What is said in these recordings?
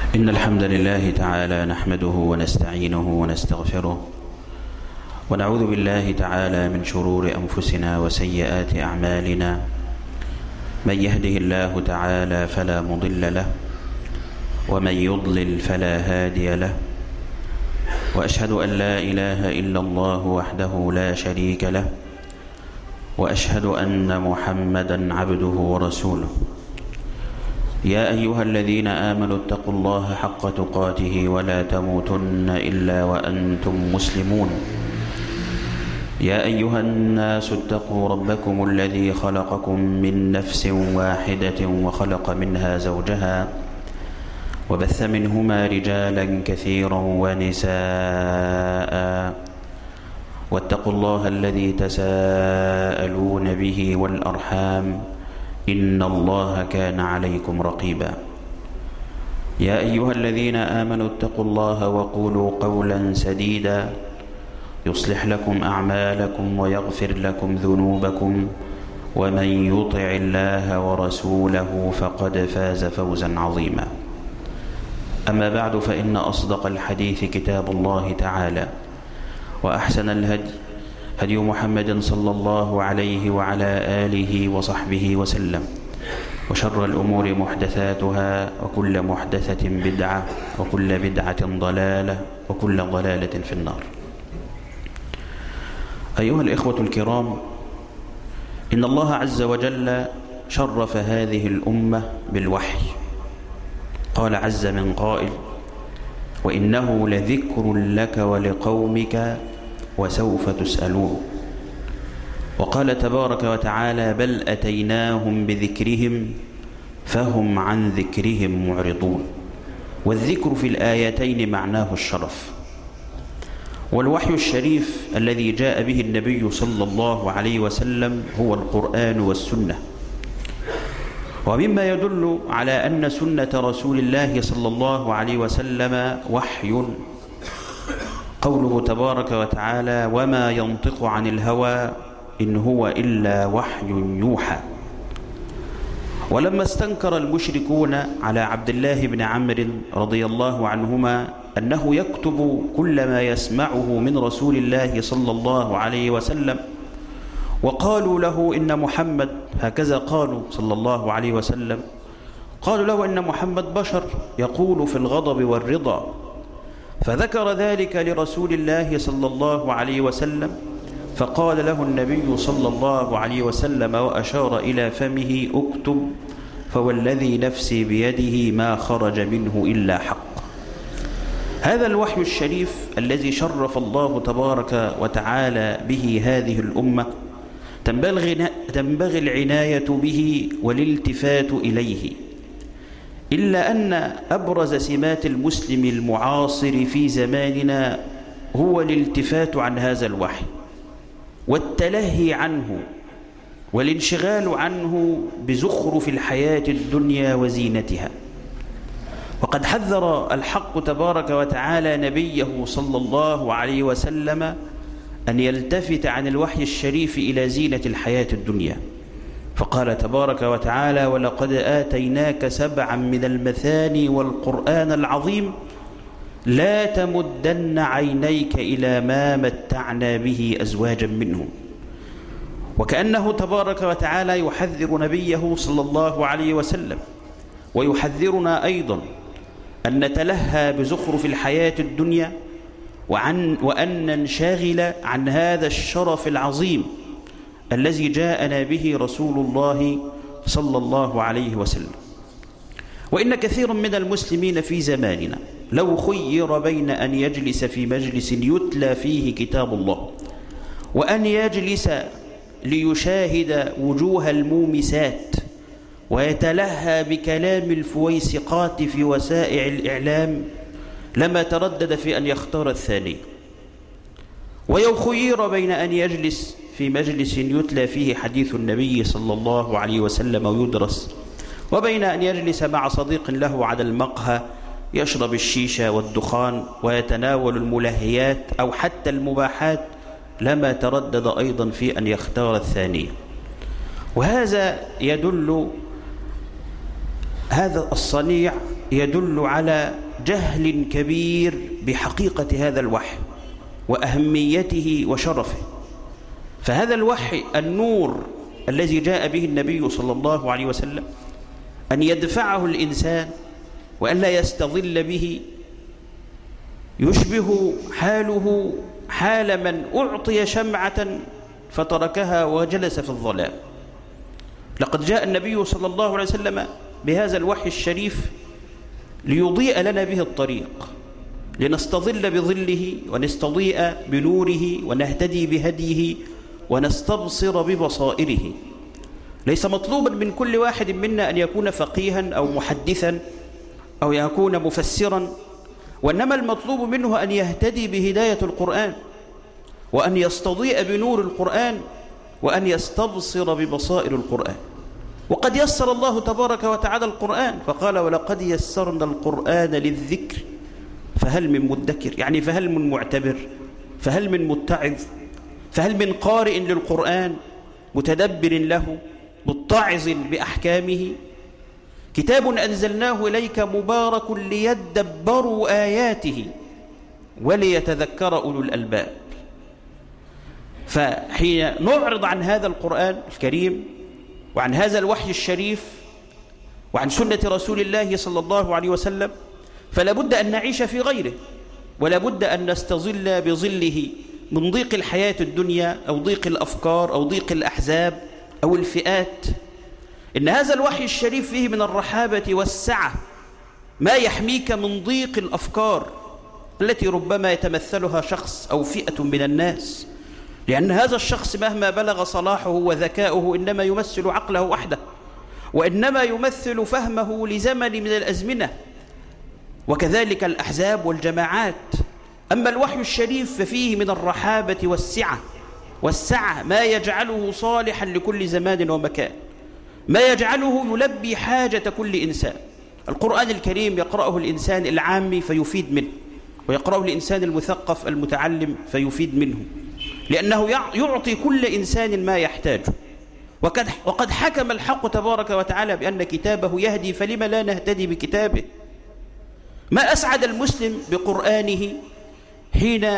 إن الحمد لله تعالى نحمده ونستعينه ونستغفره ونعوذ بالله تعالى من شرور أنفسنا وسيئات أعمالنا. من يهده الله تعالى فلا مضل له ومن يضلل فلا هادي له، وأشهد أن لا إله إلا الله وحده لا شريك له، وأشهد أن محمدا عبده ورسوله. يا أيها الذين آمنوا اتقوا الله حق تقاته ولا تموتن إلا وأنتم مسلمون. يا أيها الناس اتقوا ربكم الذي خلقكم من نفس واحدة وخلق منها زوجها وبث منهما رجالا كثيرا ونساء، واتقوا الله الذي تساءلون به والأرحام إن الله كان عليكم رقيبا. يا أيها الذين آمنوا اتقوا الله وقولوا قولا سديدا يصلح لكم أعمالكم ويغفر لكم ذنوبكم، ومن يطع الله ورسوله فقد فاز فوزا عظيما. أما بعد، فإن أصدق الحديث كتاب الله تعالى، وأحسن الهدي هدي محمد صلى الله عليه وعلى آله وصحبه وسلم، وشر الأمور محدثاتها، وكل محدثة بدعة، وكل بدعة ضلالة، وكل ضلالة في النار. أيها الإخوة الكرام، إن الله عز وجل شرف هذه الأمة بالوحي. قال عز من قائل: وإنه لذكر لك ولقومك وسوف تسألون. وقال تبارك وتعالى: بل أتيناهم بذكرهم فهم عن ذكرهم معرضون. والذكر في الآيتين معناه الشرف. والوحي الشريف الذي جاء به النبي صلى الله عليه وسلم هو القرآن والسنة. ومما يدل على أن سنة رسول الله صلى الله عليه وسلم وحي قوله تبارك وتعالى: وما ينطق عن الهوى إن هو إلا وحي يوحى. ولما استنكر المشركون على عبد الله بن عمرو رضي الله عنهما أنه يكتب كل ما يسمعه من رسول الله صلى الله عليه وسلم، وقالوا له إن محمد، هكذا قالوا صلى الله عليه وسلم، قالوا له إن محمد بشر يقول في الغضب والرضا، فذكر ذلك لرسول الله صلى الله عليه وسلم، فقال له النبي صلى الله عليه وسلم وأشار إلى فمه: اكتب، فوالذي نفسي بيده ما خرج منه إلا حق. هذا الوحي الشريف الذي شرف الله تبارك وتعالى به هذه الأمة تنبغي العناية به والالتفات إليه. إلا أن أبرز سمات المسلم المعاصر في زماننا هو الالتفات عن هذا الوحي والتلهي عنه والانشغال عنه بزخرف الحياة الدنيا وزينتها. وقد حذر الحق تبارك وتعالى نبيه صلى الله عليه وسلم أن يلتفت عن الوحي الشريف إلى زينة الحياة الدنيا، فقال تبارك وتعالى: ولقد آتيناك 7 من المثاني والقرآن العظيم لا تمدن عينيك إلى ما متعنا به أزواجا منهم. وكأنه تبارك وتعالى يحذر نبيه صلى الله عليه وسلم ويحذرنا أيضا أن نتلهى بزخرف الحياة الدنيا وأن ننشغل عن هذا الشرف العظيم الذي جاءنا به رسول الله صلى الله عليه وسلم. وإن كثير من المسلمين في زماننا لو خير بين أن يجلس في مجلس يتلى فيه كتاب الله وأن يجلس ليشاهد وجوه المومسات ويتلهى بكلام الفويسقات في وسائل الإعلام لما تردد في أن يختار الثاني. ولو خير بين أن يجلس في مجلس يتلى فيه حديث النبي صلى الله عليه وسلم ويدرس، وبين أن يجلس مع صديق له على المقهى يشرب الشيشة والدخان ويتناول الملهيات أو حتى المباحات، لما تردد أيضا في أن يختار الثانية. وهذا يدل هذا الصنيع يدل على جهل كبير بحقيقة هذا الوحي وأهميته وشرفه. فهذا الوحي النور الذي جاء به النبي صلى الله عليه وسلم أن يدفعه الإنسان وأن لا يستظل به يشبه حاله حال من أعطي شمعة فتركها وجلس في الظلام. لقد جاء النبي صلى الله عليه وسلم بهذا الوحي الشريف ليضيء لنا به الطريق، لنستظل بظله ونستضيء بنوره ونهتدي بهديه ونستبصر ببصائره. ليس مطلوبا من كل واحد منا أن يكون فقيها أو محدثا أو يكون مفسرا، وإنما المطلوب منه أن يهتدي بهداية القرآن وأن يستضيء بنور القرآن وأن يستبصر ببصائر القرآن. وقد يسر الله تبارك وتعالى القرآن فقال ولقد يسرنا القرآن للذكر فهل من مدكر، يعني فهل من معتبر، فهل من متعظ، فهل من قارئ للقرآن متدبر له متعظ بأحكامه. كتاب أنزلناه إليك مبارك ليدبروا آياته وليتذكر أولو الألباب. فحين نعرض عن هذا القرآن الكريم وعن هذا الوحي الشريف وعن سنة رسول الله صلى الله عليه وسلم فلا بد أن نعيش في غيره، ولا بد أن نستظل بظله من ضيق الحياة الدنيا أو ضيق الأفكار أو ضيق الأحزاب أو الفئات. إن هذا الوحي الشريف فيه من الرحابة والسعة ما يحميك من ضيق الأفكار التي ربما يتمثلها شخص أو فئة من الناس، لأن هذا الشخص مهما بلغ صلاحه وذكاؤه إنما يمثل عقله وحده، وإنما يمثل فهمه لزمن من الأزمنة، وكذلك الأحزاب والجماعات. أما الوحي الشريف ففيه من الرحابة والسعة ما يجعله صالحا لكل زمان ومكان، ما يجعله يلبي حاجة كل إنسان. القرآن الكريم يقرأه الإنسان العامي فيفيد منه، ويقرأه الإنسان المثقف المتعلم فيفيد منه، لأنه يعطي كل إنسان ما يحتاجه. وقد حكم الحق تبارك وتعالى بأن كتابه يهدي، فلما لا نهتدي بكتابه؟ ما أسعد المسلم بقرآنه حين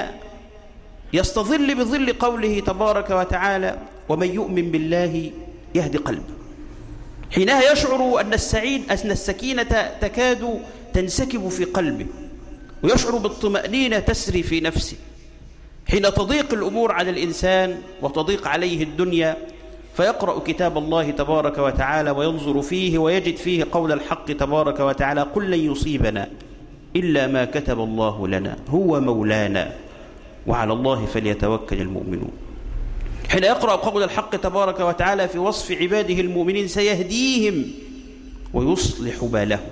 يستظل بظل قوله تبارك وتعالى ومن يؤمن بالله يهدي قلبه. حينها يشعر أن السكينة تكاد تنسكب في قلبه، ويشعر بالطمأنينة تسري في نفسه حين تضيق الأمور على الإنسان وتضيق عليه الدنيا، فيقرأ كتاب الله تبارك وتعالى وينظر فيه ويجد فيه قول الحق تبارك وتعالى قل لن يصيبنا إلا ما كتب الله لنا هو مولانا وعلى الله فليتوكل المؤمنون. حين يقرأ قول الحق تبارك وتعالى في وصف عباده المؤمنين سيهديهم ويصلح بالهم.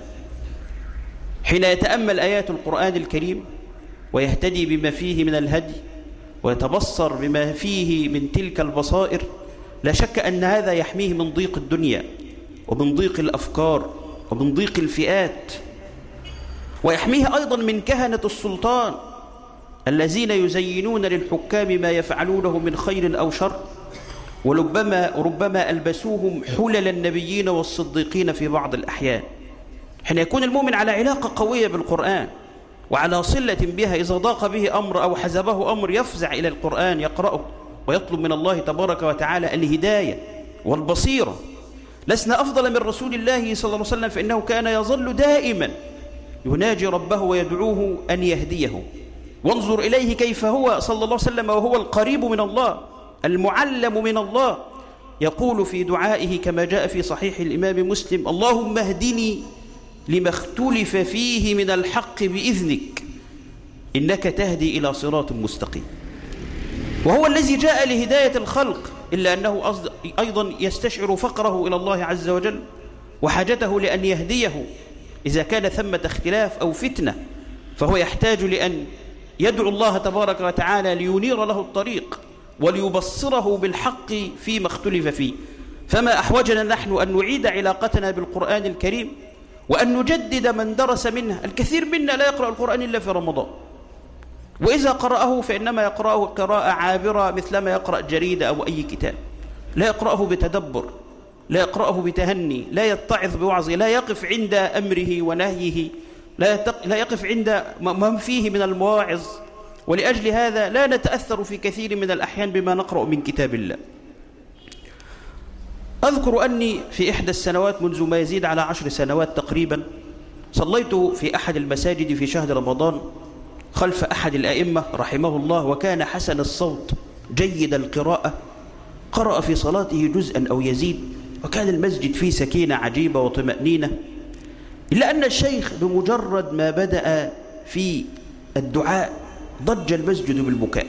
حين يتأمل آيات القرآن الكريم ويهتدي بما فيه من الهدي ويتبصر بما فيه من تلك البصائر، لا شك أن هذا يحميه من ضيق الدنيا ومن ضيق الأفكار ومن ضيق الفئات، ويحميه أيضا من كهنة السلطان الذين يزينون للحكام ما يفعلونه من خير أو شر، وربما ألبسوهم حلل النبيين والصديقين في بعض الأحيان. حين يكون المؤمن على علاقة قوية بالقرآن وعلى صلة بها، إذا ضاق به أمر أو حزبه أمر يفزع إلى القرآن يقرأه ويطلب من الله تبارك وتعالى الهداية والبصيرة. لسنا أفضل من رسول الله صلى الله عليه وسلم، فإنه كان يظل دائما يناجي ربه ويدعوه أن يهديه. وانظر إليه كيف هو صلى الله عليه وسلم وهو القريب من الله المعلم من الله، يقول في دعائه كما جاء في صحيح الإمام مسلم اللهم اهدني لما اختلف فيه من الحق بإذنك إنك تهدي إلى صراط مستقيم. وهو الذي جاء لهداية الخلق، إلا أنه أيضا يستشعر فقره إلى الله عز وجل وحاجته لأن يهديه إذا كان ثمة اختلاف أو فتنة، فهو يحتاج لأن يدعو الله تبارك وتعالى لينير له الطريق وليبصره بالحق فيما اختلف فيه. فما أحوجنا نحن أن نعيد علاقتنا بالقرآن الكريم وأن نجدد من درس منه. الكثير منا لا يقرأ القرآن إلا في رمضان، وإذا قرأه فإنما يقرأه قراءة عابرة مثلما يقرأ جريدة أو أي كتاب، لا يقرأه بتدبر لا يقرأه بتهني، لا يتعظ بوعظه، لا يقف عند أمره ونهيه، لا يقف عند ما فيه من المواعظ. ولأجل هذا لا نتأثر في كثير من الأحيان بما نقرأ من كتاب الله. أذكر أني في إحدى السنوات منذ ما يزيد على 10 سنوات تقريبا صليت في أحد المساجد في شهر رمضان خلف أحد الأئمة رحمه الله، وكان حسن الصوت جيد القراءة، قرأ في صلاته جزءا أو يزيد، وكان المسجد فيه سكينة عجيبة وطمأنينة. إلا أن الشيخ بمجرد ما بدأ في الدعاء ضج المسجد بالبكاء.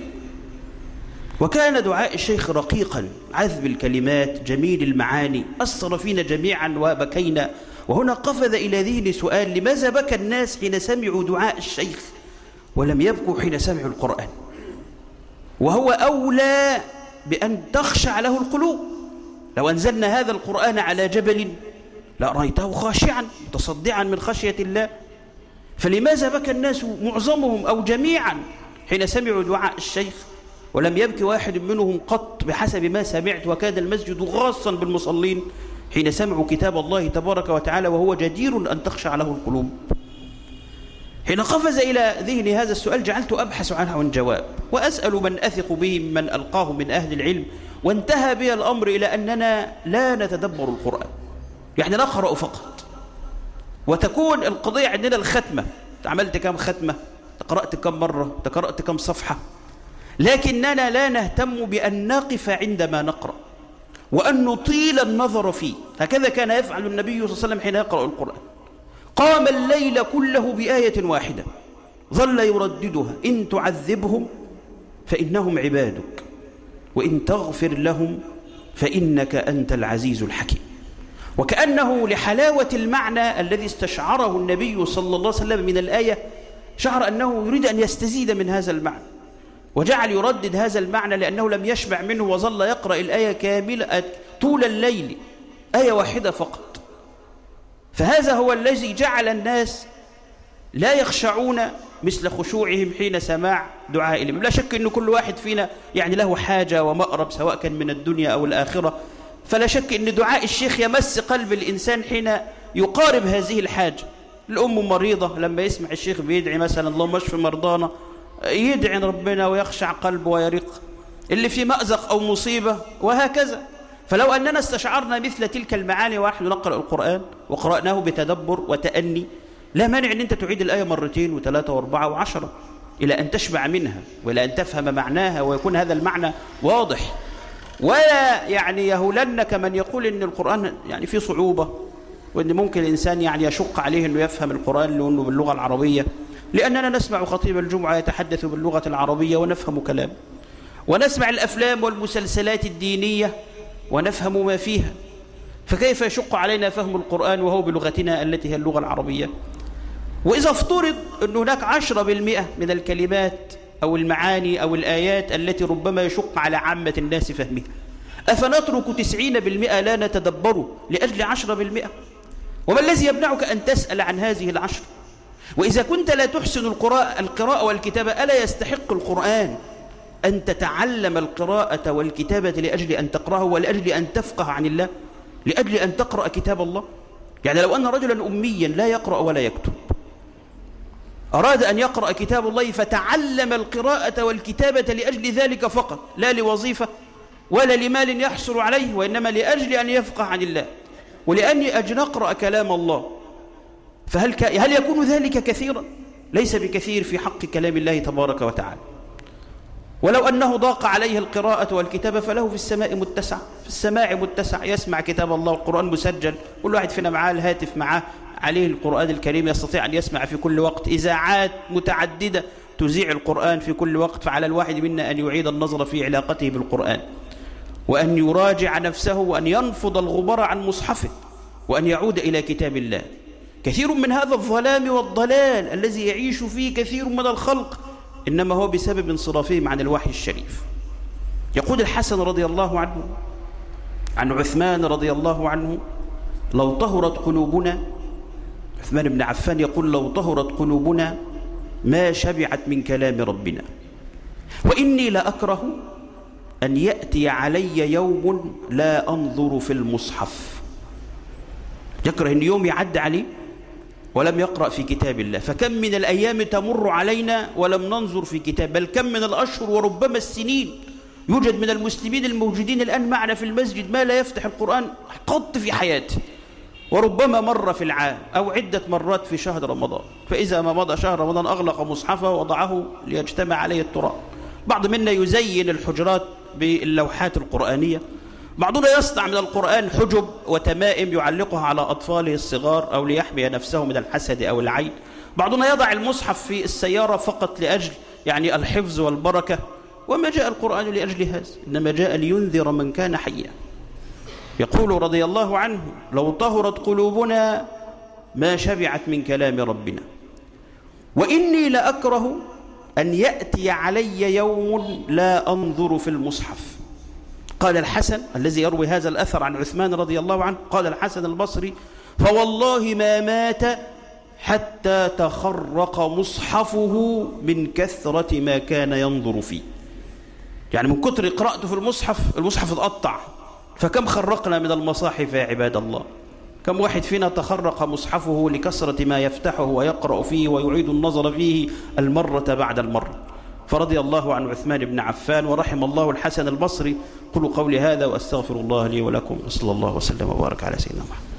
وكان دعاء الشيخ رقيقا عذب الكلمات جميل المعاني، أثر فينا جميعا وبكينا. وهنا قفز إلى ذهني سؤال: لماذا بكى الناس حين سمعوا دعاء الشيخ ولم يبكوا حين سمعوا القرآن؟ وهو أولى بأن تخشع له القلوب. لو أنزلنا هذا القرآن على جبل لرأيته خاشعا متصدعا من خشية الله. فلماذا بكى الناس معظمهم أو جميعا حين سمعوا دعاء الشيخ ولم يبكي واحد منهم قط بحسب ما سمعت؟ وكان المسجد غاصا بالمصلين حين سمعوا كتاب الله تبارك وتعالى، وهو جدير أن تخشع له القلوب. حين قفز إلى ذهني هذا السؤال جعلت أبحث عنه عن جواب، وأسأل من أثق به من ألقاه من أهل العلم، وانتهى بي الأمر إلى أننا لا نتدبر القرآن، يعني نقرأ فقط، وتكون القضية عندنا الختمة. عملت كم ختمة؟ قرأت كم مرة؟ قرأت كم صفحة؟ لكننا لا نهتم بأن نقف عندما نقرأ وأن نطيل النظر فيه. هكذا كان يفعل النبي صلى الله عليه وسلم حين يقرأ القرآن. قام الليل كله بآية واحدة ظل يرددها: إن تعذبهم فإنهم عبادك وإن تغفر لهم فإنك أنت العزيز الحكيم. وكأنه لحلاوة المعنى الذي استشعره النبي صلى الله عليه وسلم من الآية شعر أنه يريد أن يستزيد من هذا المعنى، وجعل يردد هذا المعنى لأنه لم يشبع منه، وظل يقرأ الآية كاملة طول الليل، آية واحدة فقط. فهذا هو الذي جعل الناس لا يخشعون مثل خشوعهم حين سماع دعاء الإمام. لا شك أن كل واحد فينا يعني له حاجة ومأرب سواء كان من الدنيا أو الآخرة، فلا شك أن دعاء الشيخ يمس قلب الإنسان حين يقارب هذه الحاجة. الأم مريضة لما يسمع الشيخ بيدعي مثلا اللهم اشف مرضانا يدعي ربنا ويخشع قلبه ويرق. اللي في مأزق أو مصيبة وهكذا. فلو أننا استشعرنا مثل تلك المعاني ونحن نقرأ القرآن وقرأناه بتدبر وتأني، لا مانع أن أنت تعيد الآية مرتين وثلاثة وأربعة وعشرة إلى أن تشبع منها وإلى أن تفهم معناها ويكون هذا المعنى واضح. ولا يعني يهولنك من يقول أن القرآن يعني فيه صعوبة وأن ممكن الإنسان يعني يشق عليه أنه يفهم القرآن لأنه باللغة العربية، لأننا نسمع خطيب الجمعة يتحدث باللغة العربية ونفهم كلامه، ونسمع الأفلام والمسلسلات الدينية ونفهم ما فيها، فكيف يشق علينا فهم القرآن وهو بلغتنا التي هي اللغة العربية؟ وإذا افترض أن هناك 10% من الكلمات أو المعاني أو الآيات التي ربما يشق على عامة الناس فهمها، أفنترك 90% لا نتدبره لأجل 10%؟ وما الذي يمنعك أن تسأل عن هذه 10؟ وإذا كنت لا تحسن القراءة والكتابة، ألا يستحق القرآن أن تتعلم القراءة والكتابة لأجل أن تقرأه ولأجل أن تفقه عن الله، لأجل أن تقرأ كتاب الله؟ يعني لو أن رجلا أميا لا يقرأ ولا يكتب أراد أن يقرأ كتاب الله فتعلم القراءة والكتابة لأجل ذلك فقط، لا لوظيفة ولا لمال يحصل عليه، وإنما لأجل أن يفقه عن الله ولأني أجل أقرأ كلام الله، هل يكون ذلك كثيرا؟ ليس بكثير في حق كلام الله تبارك وتعالى. ولو أنه ضاق عليه القراءة والكتابة فله في السماء متسع، في السماع متسع، يسمع كتاب الله والقرآن مسجل، كل واحد فينا معاه الهاتف معاه عليه القرآن الكريم، يستطيع أن يسمع في كل وقت، إذاعات متعددة تذيع القرآن في كل وقت. فعلى الواحد منا أن يعيد النظر في علاقته بالقرآن، وأن يراجع نفسه، وأن ينفض الغبار عن مصحفه، وأن يعود إلى كتاب الله. كثير من هذا الظلام والضلال الذي يعيش فيه كثير من الخلق إنما هو بسبب انصرافهم عن الوحي الشريف. يقول الحسن رضي الله عنه عن عثمان رضي الله عنه: لو طهرت قلوبنا، عثمان بن عفان يقول: لو طهرت قلوبنا ما شبعت من كلام ربنا، وإني لأكره أن يأتي علي يوم لا أنظر في المصحف. يكره أن يوم يعد عليه ولم يقرأ في كتاب الله. فكم من الأيام تمر علينا ولم ننظر في كتاب، بل كم من الأشهر وربما السنين يوجد من المسلمين الموجودين الآن معنا في المسجد ما لا يفتح القرآن قط في حياته، وربما مرة في العام أو عدة مرات في شهر رمضان. فإذا ما مضى شهر رمضان أغلق مصحفه ووضعه ليجتمع عليه التراب. بعض منا يزين الحجرات باللوحات القرآنية، بعضنا يصنع من القرآن حجب وتمائم يعلقها على أطفاله الصغار أو ليحمي نفسه من الحسد أو العين. بعضنا يضع المصحف في السيارة فقط لأجل يعني الحفظ والبركة. وما جاء القرآن لأجل هذا، إنما جاء لينذر من كان حيا. يقول رضي الله عنه: لو طهرت قلوبنا ما شبعت من كلام ربنا، وإني لأكره أن يأتي علي يوم لا أنظر في المصحف. قال الحسن الذي يروي هذا الأثر عن عثمان رضي الله عنه، قال الحسن البصري: فوالله ما مات حتى تخرق مصحفه من كثرة ما كان ينظر فيه. يعني من كتر قراءته في المصحف اتقطع. فكم خرقنا من المصاحف يا عباد الله؟ كم واحد فينا تخرق مصحفه لكثرة ما يفتحه ويقرأ فيه ويعيد النظر فيه المرة بعد المرة. فرضي الله عن عثمان بن عفان ورحم الله الحسن البصري. قولوا قولي هذا وأستغفر الله لي ولكم، وصلى الله وسلم وبارك على سيدنا محمد.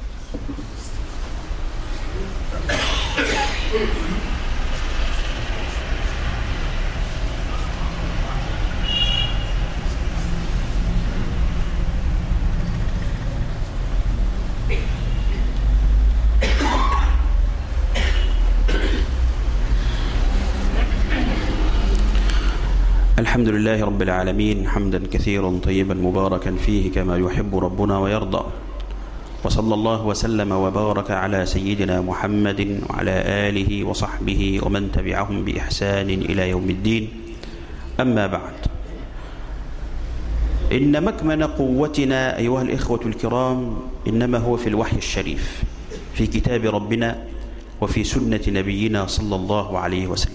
الحمد لله رب العالمين، حمدا كثيرا طيبا مباركا فيه كما يحب ربنا ويرضى. وصلى الله وسلم وبارك على سيدنا محمد وعلى آله وصحبه ومن تبعهم بإحسان إلى يوم الدين. أما بعد، إن مكمن قوتنا أيها الإخوة الكرام إنما هو في الوحي الشريف، في كتاب ربنا وفي سنة نبينا صلى الله عليه وسلم.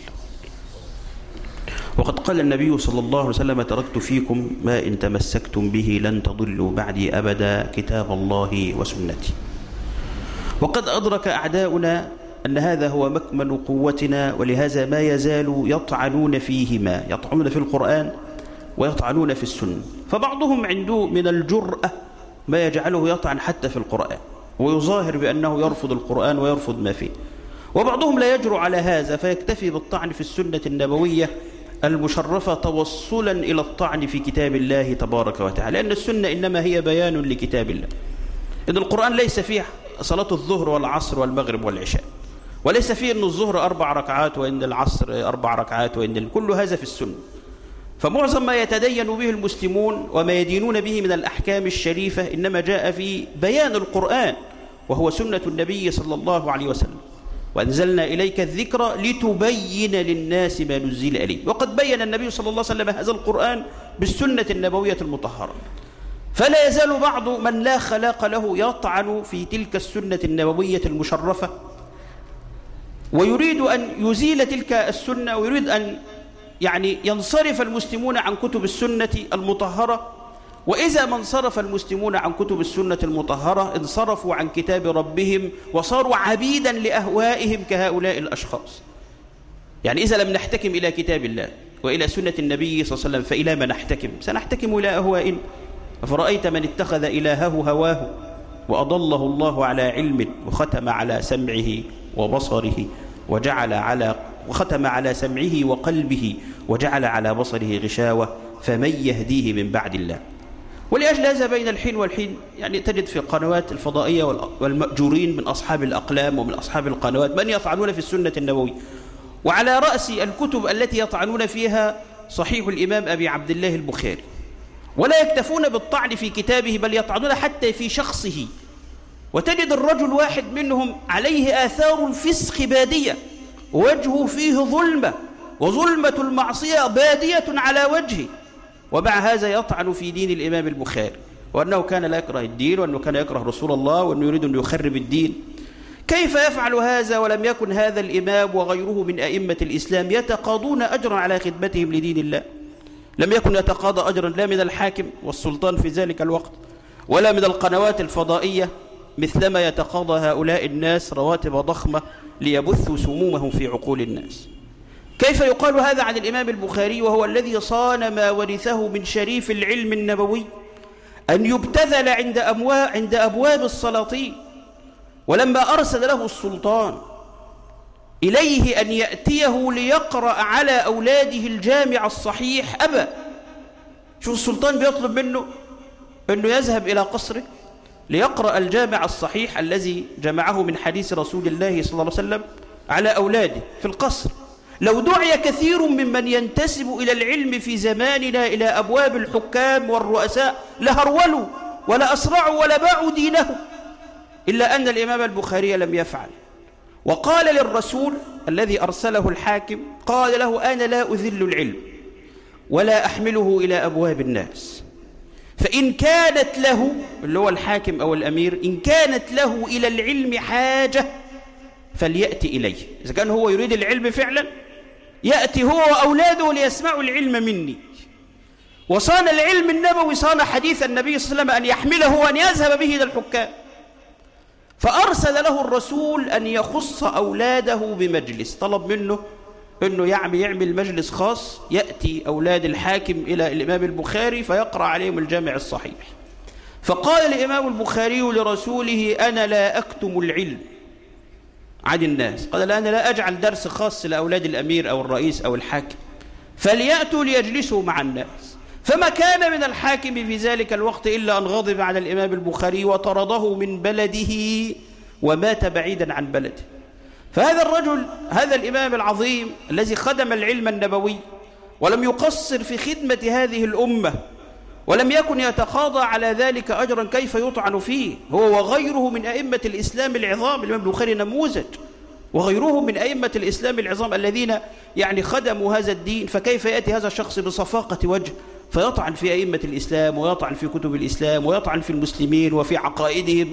وقد قال النبي صلى الله عليه وسلم: تركت فيكم ما إن تمسكتم به لن تضلوا بعدي أبدا، كتاب الله وسنتي. وقد أدرك أعداؤنا أن هذا هو مكمن قوتنا، ولهذا ما يزالوا يطعنون فيهما، يطعنون في القرآن ويطعنون في السنة. فبعضهم عنده من الجرأة ما يجعله يطعن حتى في القرآن ويظاهر بأنه يرفض القرآن ويرفض ما فيه. وبعضهم لا يجرؤ على هذا فيكتفي بالطعن في السنة النبوية المشرفة توصلا إلى الطعن في كتاب الله تبارك وتعالى، لأن السنة إنما هي بيان لكتاب الله. إن القرآن ليس فيه صلاة الظهر والعصر والمغرب والعشاء، وليس فيه أن الظهر 4 ركعات وإن العصر 4 ركعات وإن كل هذا في السنة. فمعظم ما يتدين به المسلمون وما يدينون به من الأحكام الشريفة إنما جاء في بيان القرآن، وهو سنة النبي صلى الله عليه وسلم. وأنزلنا إليك الذكر لتبين للناس ما نزل إليه. وقد بين النبي صلى الله عليه وسلم هذا القرآن بالسنة النبوية المطهرة. فلا يزال بعض من لا خلاق له يطعن في تلك السنة النبوية المشرفة، ويريد أن يزيل تلك السنة، ويريد أن يعني ينصرف المسلمون عن كتب السنة المطهرة. وإذا ما انصرف المسلمون عن كتب السنة المطهرة انصرفوا عن كتاب ربهم وصاروا عبيدا لأهوائهم كهؤلاء الأشخاص. يعني إذا لم نحتكم إلى كتاب الله وإلى سنة النبي صلى الله عليه وسلم فإلى ما نحتكم؟ سنحتكم إلى أهوائنا. فرأيت من اتخذ إلهه هواه وأضله الله على علم وختم على سمعه وبصره وختم على سمعه وقلبه وجعل على بصره غشاوة، فمن يهديه من بعد الله. ولأجل هذا بين الحين والحين يعني تجد في القنوات الفضائية والمأجورين من أصحاب الأقلام ومن أصحاب القنوات من يطعنون في السنة النبوية، وعلى رأس الكتب التي يطعنون فيها صحيح الإمام أبي عبد الله البخاري. ولا يكتفون بالطعن في كتابه بل يطعنون حتى في شخصه. وتجد الرجل واحد منهم عليه آثار الفسق بادية، وجهه فيه ظلمة، وظلمة المعصية بادية على وجهه، ومع هذا يطعن في دين الإمام البخاري، وأنه كان لا يكره الدين، وأنه كان يكره رسول الله، وأنه يريد أن يخرب الدين. كيف يفعل هذا ولم يكن هذا الإمام وغيره من أئمة الإسلام يتقاضون أجرا على خدمتهم لدين الله؟ لم يكن يتقاضى أجرا لا من الحاكم والسلطان في ذلك الوقت ولا من القنوات الفضائية مثلما يتقاضى هؤلاء الناس رواتب ضخمة ليبثوا سمومهم في عقول الناس. كيف يقال هذا عن الإمام البخاري وهو الذي صان ما ورثه من شريف العلم النبوي أن يبتذل عند أبواب السلاطين، ولما أرسل له السلطان إليه أن يأتيه ليقرأ على أولاده الجامع الصحيح أبى. شوف السلطان بيطلب منه أنه يذهب إلى قصره ليقرأ الجامع الصحيح الذي جمعه من حديث رسول الله صلى الله عليه وسلم على أولاده في القصر. لو دعي كثير ممن ينتسب إلى العلم في زماننا إلى أبواب الحكام والرؤساء لهرولوا ولا أسرعوا ولا باعوا دينهم، إلا أن الإمام البخاري لم يفعل، وقال للرسول الذي أرسله الحاكم، قال له: أنا لا أذل العلم ولا أحمله إلى أبواب الناس، فإن كانت له، اللي هو الحاكم أو الأمير، إن كانت له إلى العلم حاجة فليأتي إليه. إذا كان هو يريد العلم فعلا يأتي هو وأولاده ليسمعوا العلم مني. وصان العلم النبوي، صان حديث النبي صلى الله عليه وسلم أن يحمله وأن يذهب به إلى الحكام، فأرسل له الرسول أن يخص أولاده بمجلس، طلب منه أنه يعمل مجلس خاص يأتي أولاد الحاكم إلى الإمام البخاري فيقرأ عليهم الجامع الصحيح. فقال الإمام البخاري لرسوله: أنا لا أكتم العلم عن الناس. قال: أنا لا أجعل درس خاص لأولاد الأمير أو الرئيس أو الحاكم، فليأتوا ليجلسوا مع الناس. فما كان من الحاكم في ذلك الوقت إلا أن غضب على الإمام البخاري وطرده من بلده ومات بعيدا عن بلده. فهذا الرجل، هذا الإمام العظيم الذي خدم العلم النبوي ولم يقصر في خدمة هذه الأمة ولم يكن يتقاضى على ذلك أجرا، كيف يطعن فيه؟ هو وغيره من أئمة الإسلام العظام، الإمام البخاري نموذج، وغيره من أئمة الإسلام العظام الذين خدموا هذا الدين، فكيف يأتي هذا الشخص بصفاقة وجه فيطعن في أئمة الإسلام ويطعن في كتب الإسلام ويطعن في المسلمين وفي عقائدهم؟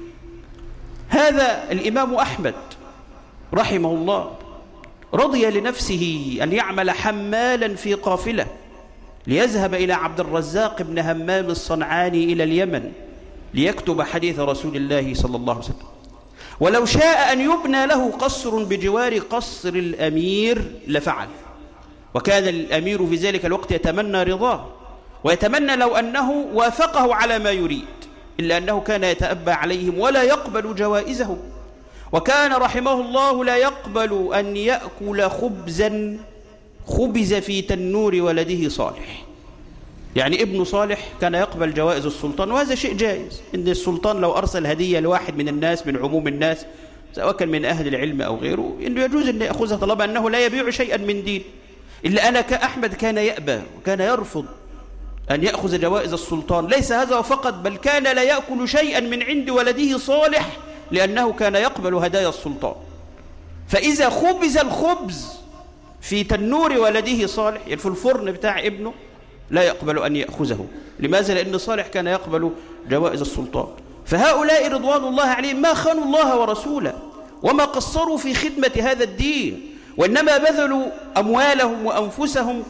هذا الإمام أحمد رحمه الله رضي لنفسه أن يعمل حمالا في قافلة ليذهب إلى عبد الرزاق بن همام الصنعاني إلى اليمن ليكتب حديث رسول الله صلى الله عليه وسلم. ولو شاء أن يبنى له قصر بجوار قصر الأمير لفعل، وكان الأمير في ذلك الوقت يتمنى رضاه ويتمنى لو أنه وافقه على ما يريد، إلا أنه كان يتأبى عليهم ولا يقبل جوائزهم. وكان رحمه الله لا يقبل أن يأكل خبزا خبز في تنور ولده صالح، يعني ابن صالح كان يقبل جوائز السلطان، وهذا شيء جائز. إن السلطان لو أرسل هدية لواحد من الناس من عموم الناس سواء كان من أهل العلم أو غيره، إنه يجوز أن يأخذها طالما أنه لا يبيع شيئا من دين. إلا أنا كأحمد كان يأبى وكان يرفض أن يأخذ جوائز السلطان. ليس هذا فقط، بل كان لا يأكل شيئا من عند ولده صالح لأنه كان يقبل هدايا السلطان. فإذا خبز الخبز في تنور ولده صالح، يعني في الفرن بتاع ابنه، لا يقبل أن يأخذه. لماذا؟ لأن صالح كان يقبل جوائز السلطان. فهؤلاء رضوان الله عليهم ما خانوا الله ورسوله وما قصروا في خدمة هذا الدين، وإنما بذلوا أموالهم وأنفسهم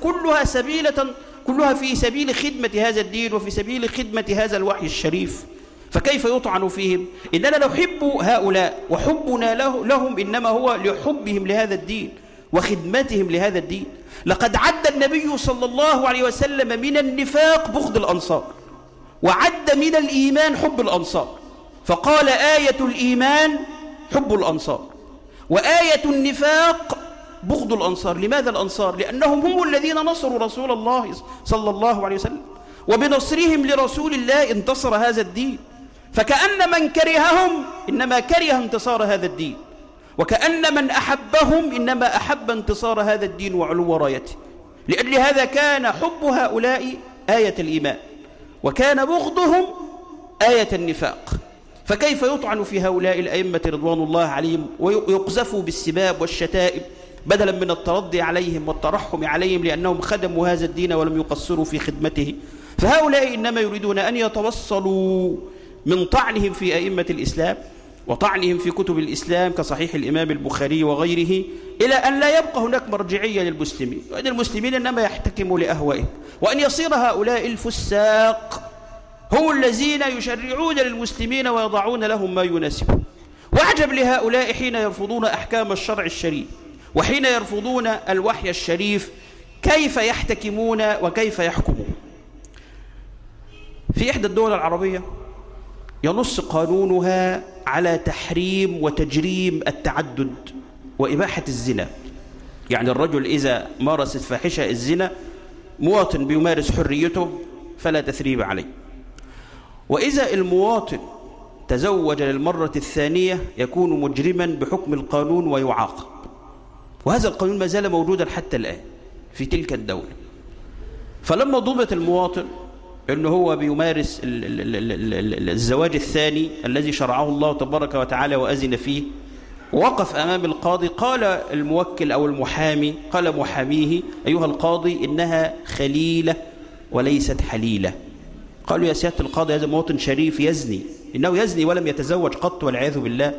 كلها في سبيل خدمة هذا الدين وفي سبيل خدمة هذا الوحي الشريف. فكيف يطعن فيهم؟ إننا نحب هؤلاء، وحبنا لهم إنما هو لحبهم لهذا الدين وخدمتهم لهذا الدين. لقد عد النبي صلى الله عليه وسلم من النفاق بغض الأنصار، وعد من الإيمان حب الأنصار، فقال: آية الإيمان حب الأنصار، وآية النفاق بغض الأنصار. لماذا الأنصار؟ لأنهم هم الذين نصروا رسول الله صلى الله عليه وسلم، وبنصرهم لرسول الله انتصر هذا الدين. فكأن من كرههم إنما كره انتصار هذا الدين، وكأن من أحبهم إنما أحب انتصار هذا الدين وعلو رايته. لأجل هذا كان حب هؤلاء آية الإيمان، وكان بغضهم آية النفاق. فكيف يطعن في هؤلاء الأئمة رضوان الله عليهم ويقذفوا بالسباب والشتائم بدلا من الترضي عليهم والترحم عليهم لأنهم خدموا هذا الدين ولم يقصروا في خدمته؟ فهؤلاء إنما يريدون أن يتوصلوا من طعنهم في أئمة الإسلام وطعنهم في كتب الإسلام كصحيح الإمام البخاري وغيره، إلى أن لا يبقى هناك مرجعية للمسلمين، وأن المسلمين إنما يحتكموا لأهوائهم، وأن يصير هؤلاء الفساق هم الذين يشرعون للمسلمين ويضعون لهم ما يناسبهم. واعجب لهؤلاء حين يرفضون أحكام الشرع الشريف وحين يرفضون الوحي الشريف كيف يحتكمون وكيف يحكمون. في إحدى الدول العربية ينص قانونها على تحريم وتجريم التعدد وإباحة الزنا، يعني الرجل إذا مارس الفاحشة الزنا مواطن بيمارس حريته فلا تثريب عليه، وإذا المواطن تزوج للمرة الثانية يكون مجرما بحكم القانون ويعاقب. وهذا القانون ما زال موجودا حتى الآن في تلك الدولة. فلما ضبط المواطن أنه هو بيمارس الزواج الثاني الذي شرعه الله تبارك وتعالى وأذن فيه، وقف أمام القاضي، قال الموكل أو المحامي، قال محاميه: أيها القاضي إنها خليلة وليست حليلة. قالوا: يا سيادة القاضي هذا مواطن شريف يزني، إنه يزني ولم يتزوج قط والعياذ بالله.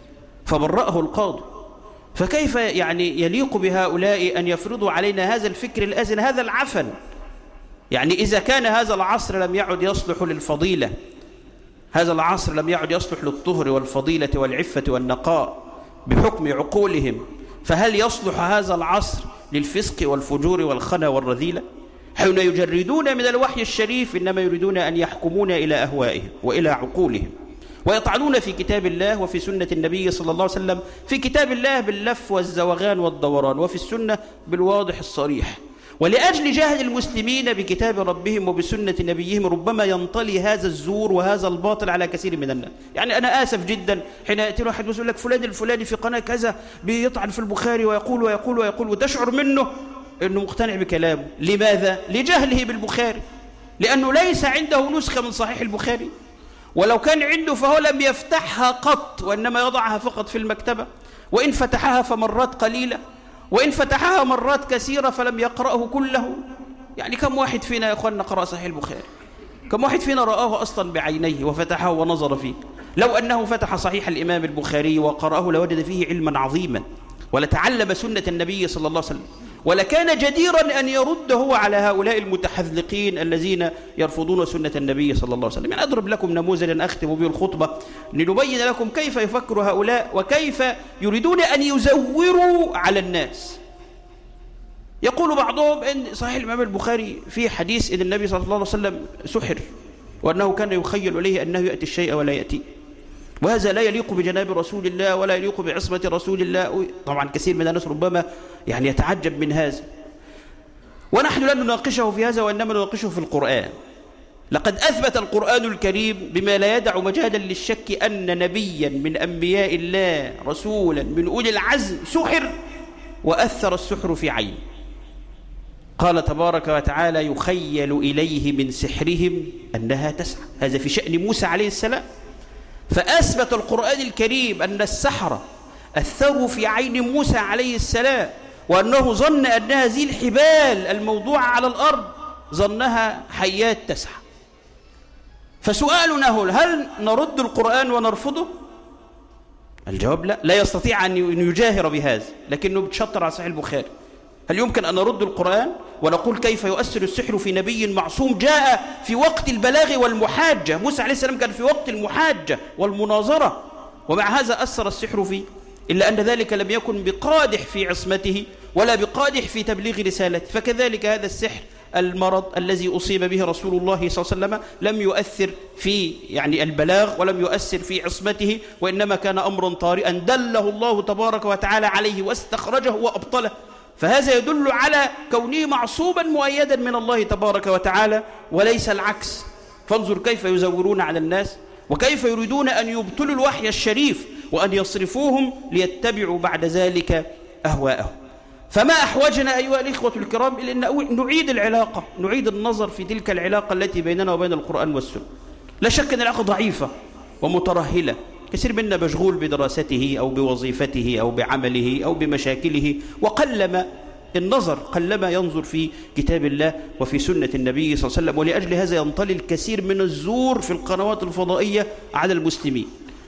فبرأه القاضي. فكيف يعني يليق بهؤلاء أن يفرضوا علينا هذا الفكر الآزن، هذا العفن؟ يعني إذا كان هذا العصر لم يعد يصلح للفضيلة، هذا العصر لم يعد يصلح للطهر والفضيلة والعفة والنقاء بحكم عقولهم، فهل يصلح هذا العصر للفسق والفجور والخنا والرذيلة؟ حين يجردون من الوحي الشريف إنما يريدون أن يحكمون إلى أهوائهم وإلى عقولهم، ويطعنون في كتاب الله وفي سنة النبي صلى الله عليه وسلم، في كتاب الله باللف والزوغان والدوران، وفي السنة بالواضح الصريح. ولأجل جهل المسلمين بكتاب ربهم وبسنة نبيهم ربما ينطلي هذا الزور وهذا الباطل على كثير من الناس. يعني أنا آسف جدا حين يأتي واحد يقول لك فلان الفلاني في قناة كذا بيطعن في البخاري ويقول ويقول ويقول، وتشعر منه أنه مقتنع بكلامه. لماذا؟ لجهله بالبخاري، لأنه ليس عنده نسخة من صحيح البخاري، ولو كان عنده فهو لم يفتحها قط، وإنما يضعها فقط في المكتبة، وإن فتحها فمرات قليلة، وإن فتحها مرات كثيرة فلم يقرأه كله. يعني كم واحد فينا يا أخوانا قرأ صحيح البخاري؟ كم واحد فينا رآه أصلا بعينيه وفتحه ونظر فيه؟ لو أنه فتح صحيح الإمام البخاري وقرأه لوجد فيه علما عظيما، ولتعلم سنة النبي صلى الله عليه وسلم، ولكان جديرا أن يرد هو على هؤلاء المتحذلقين الذين يرفضون سنة النبي صلى الله عليه وسلم. يعني أضرب لكم نموذجا أختم به الخطبة لنبين لكم كيف يفكر هؤلاء وكيف يريدون أن يزوروا على الناس. يقول بعضهم إن صحيح الإمام البخاري في حديث إن النبي صلى الله عليه وسلم سحر، وأنه كان يخيل إليه أنه يأتي الشيء ولا يأتي، وهذا لا يليق بجناب رسول الله ولا يليق بعصمة رسول الله. طبعا كثير من الناس ربما يعني يتعجب من هذا، ونحن لا نناقشه في هذا وإنما نناقشه في القرآن. لقد أثبت القرآن الكريم بما لا يدع مجالا للشك أن نبيا من أنبياء الله رسولا من أولي العزم سحر وأثر السحر في عينه. قال تبارك وتعالى: يخيل إليه من سحرهم أنها تسعى. هذا في شأن موسى عليه السلام. فأثبت القرآن الكريم أن السحرة أثروا في عين موسى عليه السلام، وأنه ظن أن هذه الحبال الموضوعة على الأرض ظنها حيات تسعى. فسؤالنا هو: هل نرد القرآن ونرفضه؟ الجواب لا، لا يستطيع أن يجاهر بهذا، لكنه بتشطر على صحيح البخاري. هل يمكن أن نرد القرآن ونقول كيف يؤثر السحر في نبي معصوم جاء في وقت البلاغ والمحاجة؟ موسى عليه السلام كان في وقت المحاجة والمناظرة، ومع هذا أثر السحر فيه، إلا أن ذلك لم يكن بقادح في عصمته ولا بقادح في تبليغ رسالته. فكذلك هذا السحر المرض الذي أصيب به رسول الله صلى الله عليه وسلم لم يؤثر في يعني البلاغ ولم يؤثر في عصمته، وإنما كان أمرا طارئا دله الله تبارك وتعالى عليه واستخرجه وأبطله. فهذا يدل على كونه معصوما مؤيدا من الله تبارك وتعالى وليس العكس. فانظر كيف يزورون على الناس وكيف يريدون أن يبطلوا الوحي الشريف وأن يصرفوهم ليتبعوا بعد ذلك أهواءهم. فما أحوجنا أيها الإخوة الكرام إلى أن نعيد العلاقة، نعيد النظر في تلك العلاقة التي بيننا وبين القرآن والسنة. لا شك أن العلاقة ضعيفة ومترهلة، كثير منا مشغول بدراسته أو بوظيفته أو بعمله أو بمشاكله، وقلما النظر قلما ينظر في كتاب الله وفي سنة النبي صلى الله عليه وسلم. ولأجل هذا ينطلي الكثير من الزور في القنوات الفضائية على المسلمين.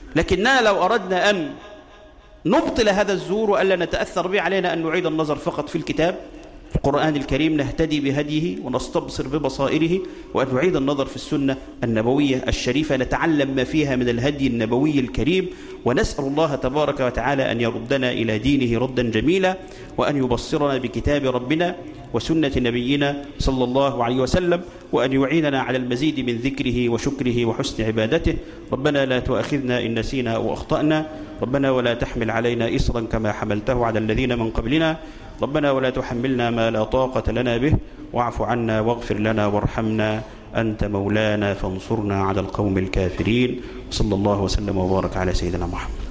لكننا لو أردنا أن نبطل هذا الزور وألا نتأثر به، علينا أن نعيد النظر فقط في الكتاب القرآن الكريم، نهتدي بهديه ونستبصر ببصائره، وأن نعيد النظر في السنة النبوية الشريفة، نتعلم ما فيها من الهدي النبوي الكريم، ونسأل الله تبارك وتعالى أن يردنا إلى دينه ردا جميلا، وأن يبصرنا بكتاب ربنا وسنة نبينا صلى الله عليه وسلم، وأن يعيننا على المزيد من ذكره وشكره وحسن عبادته. ربنا لا تؤاخذنا إن نسينا أو أخطأنا، ربنا ولا تحمل علينا إصرا كما حملته على الذين من قبلنا، ربنا ولا تحملنا ما لا طاقة لنا به، واعف عنا واغفر لنا وارحمنا، أنت مولانا فانصرنا على القوم الكافرين. صلى الله وسلم وبارك على سيدنا محمد.